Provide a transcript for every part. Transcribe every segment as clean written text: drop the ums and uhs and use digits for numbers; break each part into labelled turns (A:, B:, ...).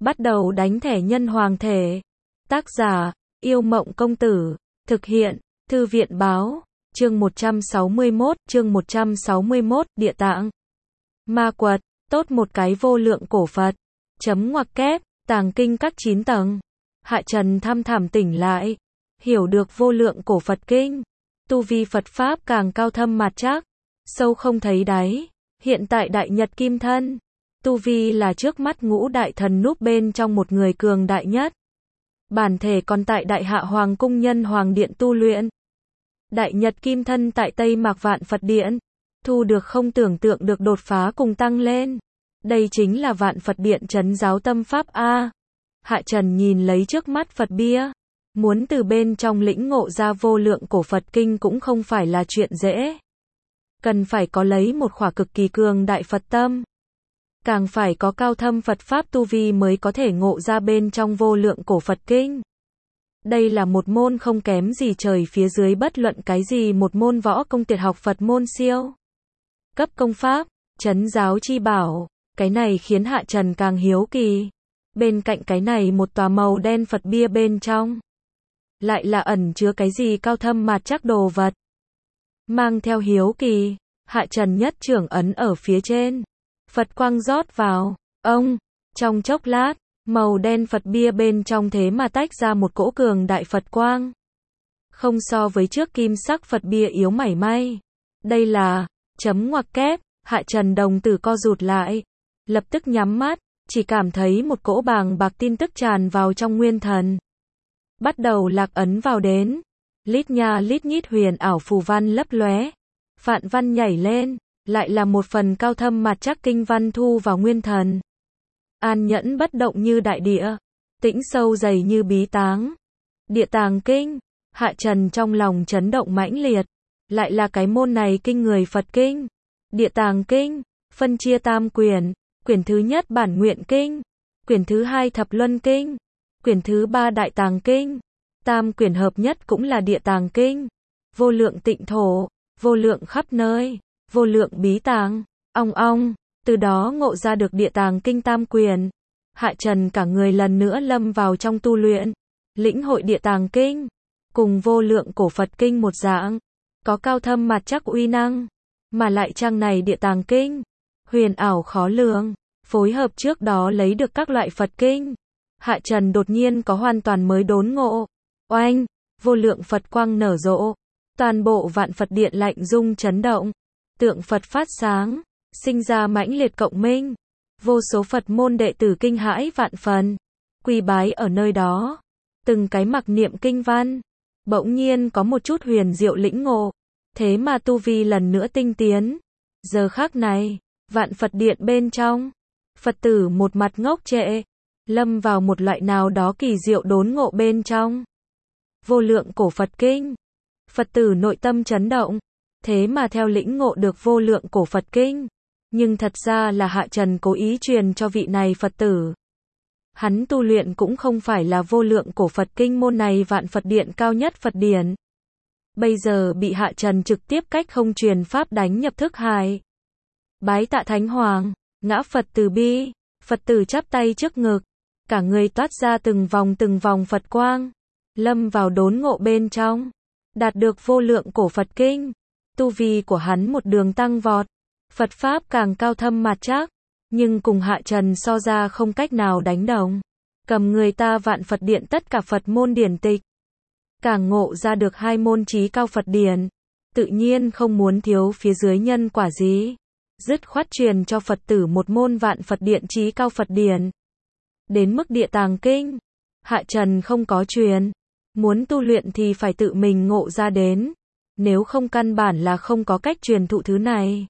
A: Bắt đầu đánh thẻ nhân hoàng thể. Tác giả, Yêu Mộng Công Tử. Thực hiện, Thư viện Báo. Chương 161, Địa Tạng. Ma Quật, tốt một cái vô lượng cổ Phật. Chấm ngoặc kép, tàng kinh các 9 tầng. Hạ Trần thăm thẳm tỉnh lại. Hiểu được vô lượng cổ Phật kinh. Tu vi Phật Pháp càng cao thâm mạt chắc. Sâu không thấy đáy. Hiện tại Đại Nhật Kim Thân. Tu vi là trước mắt ngũ đại thần núp bên trong một người cường đại nhất. Bản thể còn tại Đại Hạ Hoàng Cung Nhân Hoàng Điện tu luyện. Đại Nhật Kim Thân tại Tây Mạc Vạn Phật Điện. Thu được không tưởng tượng được đột phá cùng tăng lên. Đây chính là Vạn Phật Điện trấn giáo tâm pháp A. Hạ Trần nhìn lấy trước mắt Phật bia. Muốn từ bên trong lĩnh ngộ ra vô lượng cổ Phật kinh cũng không phải là chuyện dễ. Cần phải có lấy một khỏa cực kỳ cường đại Phật tâm. Càng phải có cao thâm Phật Pháp tu vi mới có thể ngộ ra bên trong vô lượng cổ Phật kinh. Đây là một môn không kém gì trời phía dưới bất luận cái gì một môn võ công tuyệt học Phật môn siêu. Cấp công pháp, trấn giáo chi bảo, cái này khiến Hạ Trần càng hiếu kỳ. Bên cạnh cái này một tòa màu đen Phật bia bên trong. Lại là ẩn chứa cái gì cao thâm mạt chắc đồ vật. Mang theo hiếu kỳ, Hạ Trần nhất trưởng ấn ở phía trên. Phật quang rót vào, trong chốc lát, màu đen Phật bia bên trong thế mà tách ra một cỗ cường đại Phật quang. Không so với trước kim sắc Phật bia yếu mảy may. Đây là, chấm ngoặc kép, Hạ Trần đồng tử co rụt lại. Lập tức nhắm mắt, chỉ cảm thấy một cỗ bàng bạc tin tức tràn vào trong nguyên thần. Bắt đầu lạc ấn vào đến. Lít nha lít nhít huyền ảo phù văn lấp lóe. Phạn văn nhảy lên. Lại là một phần cao thâm mạt chắc kinh văn thu vào nguyên thần. An nhẫn bất động như đại địa. Tĩnh sâu dày như bí táng. Địa tàng kinh. Hạ Trần trong lòng chấn động mãnh liệt. Lại là cái môn này kinh người Phật kinh. Địa tàng kinh. Phân chia tam quyển. Quyển thứ nhất bản nguyện kinh. Quyển thứ hai thập luân kinh. Quyển thứ ba đại tàng kinh. Tam quyển hợp nhất cũng là địa tàng kinh. Vô lượng tịnh thổ. Vô lượng khắp nơi. Vô lượng bí tàng, từ đó ngộ ra được địa tàng kinh tam quyền. Hạ Trần cả người lần nữa lâm vào trong tu luyện, lĩnh hội địa tàng kinh, cùng vô lượng cổ Phật kinh một dạng, có cao thâm mạt chắc uy năng, mà lại trang này địa tàng kinh, huyền ảo khó lường, phối hợp trước đó lấy được các loại Phật kinh. Hạ Trần đột nhiên có hoàn toàn mới đốn ngộ, vô lượng Phật quang nở rộ, toàn bộ Vạn Phật Điện lạnh rung chấn động. Tượng Phật phát sáng, sinh ra mãnh liệt cộng minh. Vô số Phật môn đệ tử kinh hãi vạn phần, quỳ bái ở nơi đó. Từng cái mặc niệm kinh văn, bỗng nhiên có một chút huyền diệu lĩnh ngộ. Thế mà tu vi lần nữa tinh tiến. Giờ khắc này, Vạn Phật Điện bên trong, Phật tử một mặt ngốc trệ, lâm vào một loại nào đó kỳ diệu đốn ngộ bên trong. Vô lượng cổ Phật kinh. Phật tử nội tâm chấn động. Thế mà theo lĩnh ngộ được vô lượng cổ Phật kinh. Nhưng thật ra là Hạ Trần cố ý truyền cho vị này Phật tử. Hắn tu luyện cũng không phải là vô lượng cổ Phật kinh môn này Vạn Phật Điện cao nhất Phật điển. Bây giờ bị Hạ Trần trực tiếp cách không truyền pháp đánh nhập thức hài. Bái tạ Thánh Hoàng, ngã Phật từ bi, Phật tử chắp tay trước ngực. Cả người toát ra từng vòng Phật quang. Lâm vào đốn ngộ bên trong. Đạt được vô lượng cổ Phật kinh. Tu vi của hắn một đường tăng vọt, Phật Pháp càng cao thâm mạt chắc, nhưng cùng Hạ Trần so ra không cách nào đánh đồng. Cầm người ta Vạn Phật Điện tất cả Phật môn điển tịch, càng ngộ ra được hai môn chí cao Phật điển, tự nhiên không muốn thiếu phía dưới nhân quả gì. Dứt khoát truyền cho Phật tử một môn Vạn Phật Điện chí cao Phật điển. Đến mức địa tàng kinh, Hạ Trần không có truyền, muốn tu luyện thì phải tự mình ngộ ra đến. Nếu không căn bản là không có cách truyền thụ thứ này.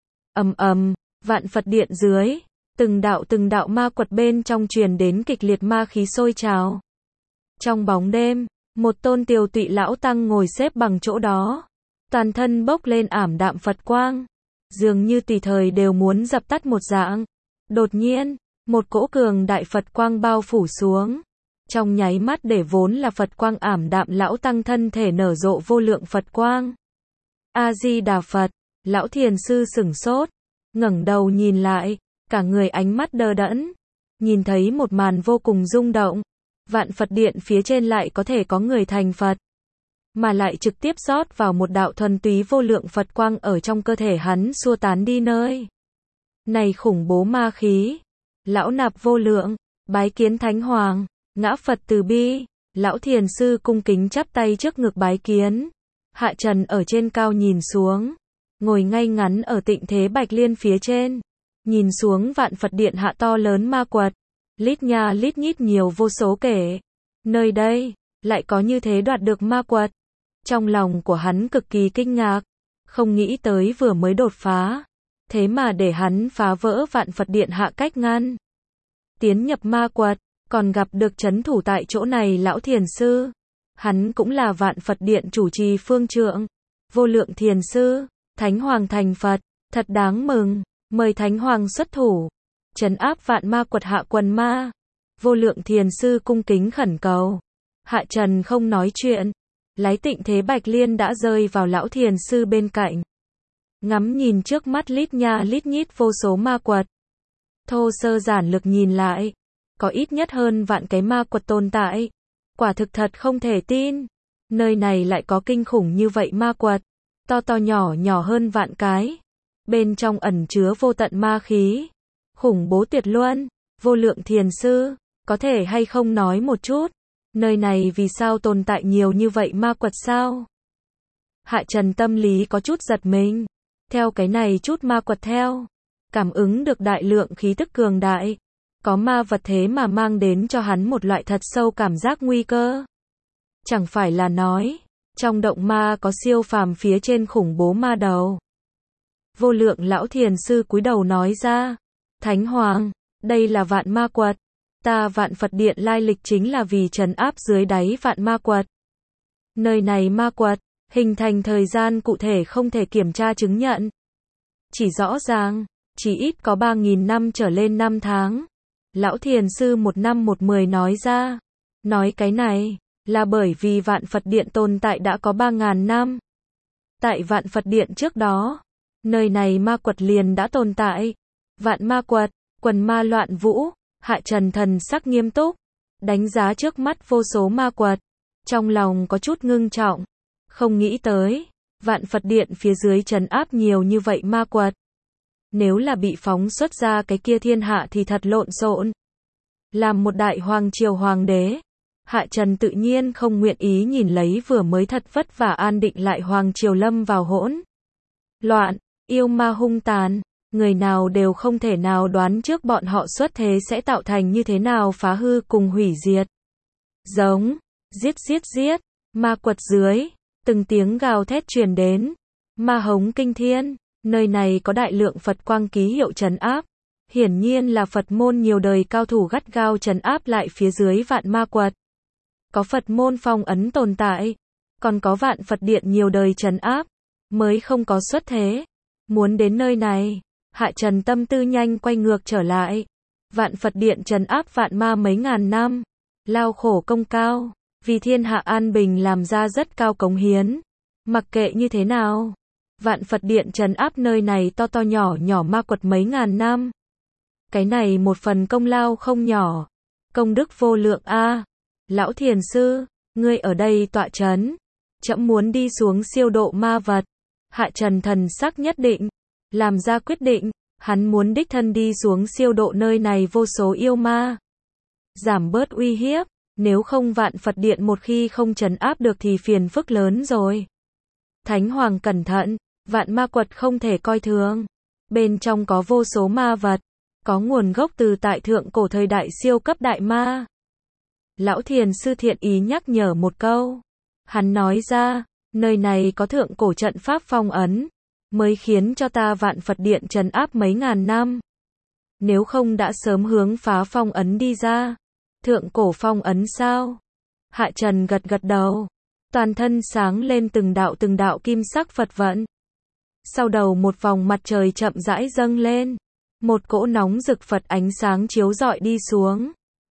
A: Vạn Phật Điện dưới, từng đạo ma quật bên trong truyền đến kịch liệt ma khí sôi trào. Trong bóng đêm, một tôn tiều tụy lão tăng ngồi xếp bằng chỗ đó. Toàn thân bốc lên ảm đạm Phật quang. Dường như tùy thời đều muốn dập tắt một dạng. Đột nhiên, một cỗ cường đại Phật quang bao phủ xuống. Trong nháy mắt để vốn là Phật quang ảm đạm lão tăng thân thể nở rộ vô lượng Phật quang. A-di-đà Phật, lão thiền sư sửng sốt, ngẩng đầu nhìn lại, cả người ánh mắt đờ đẫn. nhìn thấy một màn vô cùng rung động. Vạn Phật Điện phía trên lại có thể có người thành Phật, mà lại trực tiếp rót vào một đạo thuần túy vô lượng Phật quang ở trong cơ thể hắn xua tán đi nơi này khủng bố ma khí. Lão nạp vô lượng, bái kiến Thánh Hoàng, ngã Phật từ bi. Lão thiền sư cung kính chắp tay trước ngực bái kiến. Hạ Trần ở trên cao nhìn xuống, ngồi ngay ngắn ở Tịnh Thế Bạch Liên phía trên, nhìn xuống Vạn Phật Điện hạ to lớn ma quật, lít nha lít nhít nhiều vô số kể. Nơi đây lại có như thế đoạt được ma quật. Trong lòng của hắn cực kỳ kinh ngạc, không nghĩ tới vừa mới đột phá, thế mà để hắn phá vỡ Vạn Phật Điện hạ cách ngăn, tiến nhập ma quật, còn gặp được trấn thủ tại chỗ này lão thiền sư. Hắn cũng là Vạn Phật Điện chủ trì phương trượng, vô lượng thiền sư. Thánh Hoàng thành Phật, thật đáng mừng, mời Thánh Hoàng xuất thủ, trấn áp vạn ma quật hạ quần ma. Vô lượng thiền sư cung kính khẩn cầu. Hạ Trần không nói chuyện, lấy Tịnh Thế Bạch Liên đã rơi vào lão thiền sư bên cạnh, ngắm nhìn trước mắt lít nha lít nhít vô số ma quật. Thô sơ giản lược nhìn lại, có ít nhất hơn vạn cái ma quật tồn tại. Quả thực thật không thể tin, nơi này lại có kinh khủng như vậy ma quật, to to nhỏ nhỏ hơn vạn cái, bên trong ẩn chứa vô tận ma khí, khủng bố tuyệt luân. Vô lượng thiền sư, có thể hay không nói một chút, nơi này vì sao tồn tại nhiều như vậy ma quật sao? Hạ Trần tâm lý có chút giật mình, theo cái này chút ma quật theo, cảm ứng được đại lượng khí tức cường đại, có ma vật thế mà mang đến cho hắn một loại thật sâu cảm giác nguy cơ. Chẳng phải là nói, trong động ma có siêu phàm phía trên khủng bố ma đầu. Vô lượng lão thiền sư cúi đầu nói ra, Thánh Hoàng, đây là vạn ma quật, ta Vạn Phật Điện lai lịch chính là vì trấn áp dưới đáy vạn ma quật. Nơi này ma quật, hình thành thời gian cụ thể không thể kiểm tra chứng nhận. Chỉ rõ ràng, chỉ ít có 3.000 năm trở lên 5 tháng. Lão thiền sư 1 năm 10 nói ra. Nói cái này, là bởi vì Vạn Phật Điện tồn tại đã có 3.000 năm. Tại Vạn Phật Điện trước đó, nơi này ma quật liền đã tồn tại. Vạn ma quật, quần ma loạn vũ. Hạ Trần thần sắc nghiêm túc, đánh giá trước mắt vô số ma quật, trong lòng có chút ngưng trọng. Không nghĩ tới, Vạn Phật Điện phía dưới trấn áp nhiều như vậy ma quật. Nếu là bị phóng xuất ra cái kia thiên hạ thì thật lộn xộn. Làm một đại hoàng triều hoàng đế, Hạ Trần tự nhiên không nguyện ý nhìn lấy vừa mới thật vất vả an định lại hoàng triều lâm vào hỗn loạn, yêu ma hung tàn, người nào đều không thể nào đoán trước bọn họ xuất thế sẽ tạo thành như thế nào phá hư cùng hủy diệt. Giống, giết giết giết, ma quật dưới, từng tiếng gào thét truyền đến, ma hống kinh thiên, nơi này có đại lượng Phật quang ký hiệu trấn áp, hiển nhiên là Phật môn nhiều đời cao thủ gắt gao trấn áp lại phía dưới vạn ma quật. Có Phật môn phong ấn tồn tại, còn có Vạn Phật Điện nhiều đời trấn áp, mới không có xuất thế. Muốn đến nơi này, Hạ Trần tâm tư nhanh quay ngược trở lại. Vạn Phật Điện trấn áp vạn ma mấy ngàn năm, lao khổ công cao, vì thiên hạ an bình làm ra rất cao cống hiến. Mặc kệ như thế nào, Vạn Phật Điện trấn áp nơi này to to nhỏ nhỏ ma quật mấy ngàn năm. Cái này một phần công lao không nhỏ, công đức vô lượng a. Lão thiền sư, ngươi ở đây tọa trấn, trẫm muốn đi xuống siêu độ ma vật. Hạ Trần thần sắc nhất định, làm ra quyết định, hắn muốn đích thân đi xuống siêu độ nơi này vô số yêu ma, giảm bớt uy hiếp, nếu không Vạn Phật Điện một khi không trấn áp được thì phiền phức lớn rồi. Thánh Hoàng cẩn thận, vạn ma quật không thể coi thường, bên trong có vô số ma vật, có nguồn gốc từ tại thượng cổ thời đại siêu cấp đại ma. Lão thiền sư thiện ý nhắc nhở một câu, hắn nói ra, nơi này có thượng cổ trận pháp phong ấn, mới khiến cho ta Vạn Phật Điện trấn áp mấy ngàn năm. Nếu không đã sớm hướng phá phong ấn đi ra. Thượng cổ phong ấn sao? Hạ Trần gật gật đầu, toàn thân sáng lên từng đạo kim sắc Phật vận. Sau đầu một vòng mặt trời chậm rãi dâng lên, một cỗ nóng rực Phật ánh sáng chiếu rọi đi xuống.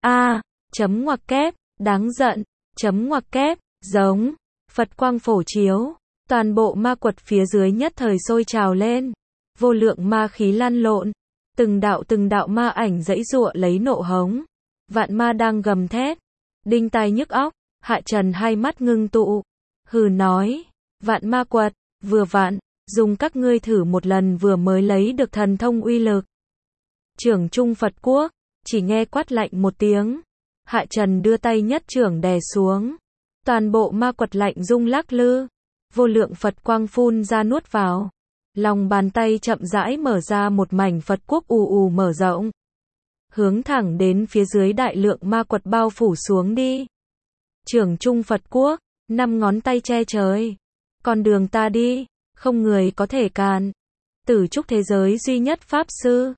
A: Chấm ngoặc kép, đáng giận, chấm ngoặc kép, giống, Phật quang phổ chiếu, toàn bộ ma quật phía dưới nhất thời sôi trào lên, vô lượng ma khí lăn lộn, Từng đạo ma ảnh giãy giụa lấy nộ hống. Vạn ma đang gầm thét, đinh tai nhức óc. Hạ Trần hai mắt ngưng tụ, hừ nói, vạn ma quật, vừa vặn, dùng các ngươi thử một lần vừa mới lấy được thần thông uy lực. Trưởng Trung Phật Quốc, chỉ nghe quát lạnh một tiếng. Hạ Trần đưa tay nhất trưởng đè xuống. Toàn bộ ma quật lạnh rung lắc lư. Vô lượng Phật quang phun ra nuốt vào. Lòng bàn tay chậm rãi mở ra một mảnh Phật Quốc ù ù mở rộng. Hướng thẳng đến phía dưới đại lượng ma quật bao phủ xuống đi. Trưởng Trung Phật Quốc, 5 ngón tay che trời. Con đường ta đi, không người có thể cản. Tử trúc thế giới duy nhất Pháp Sư.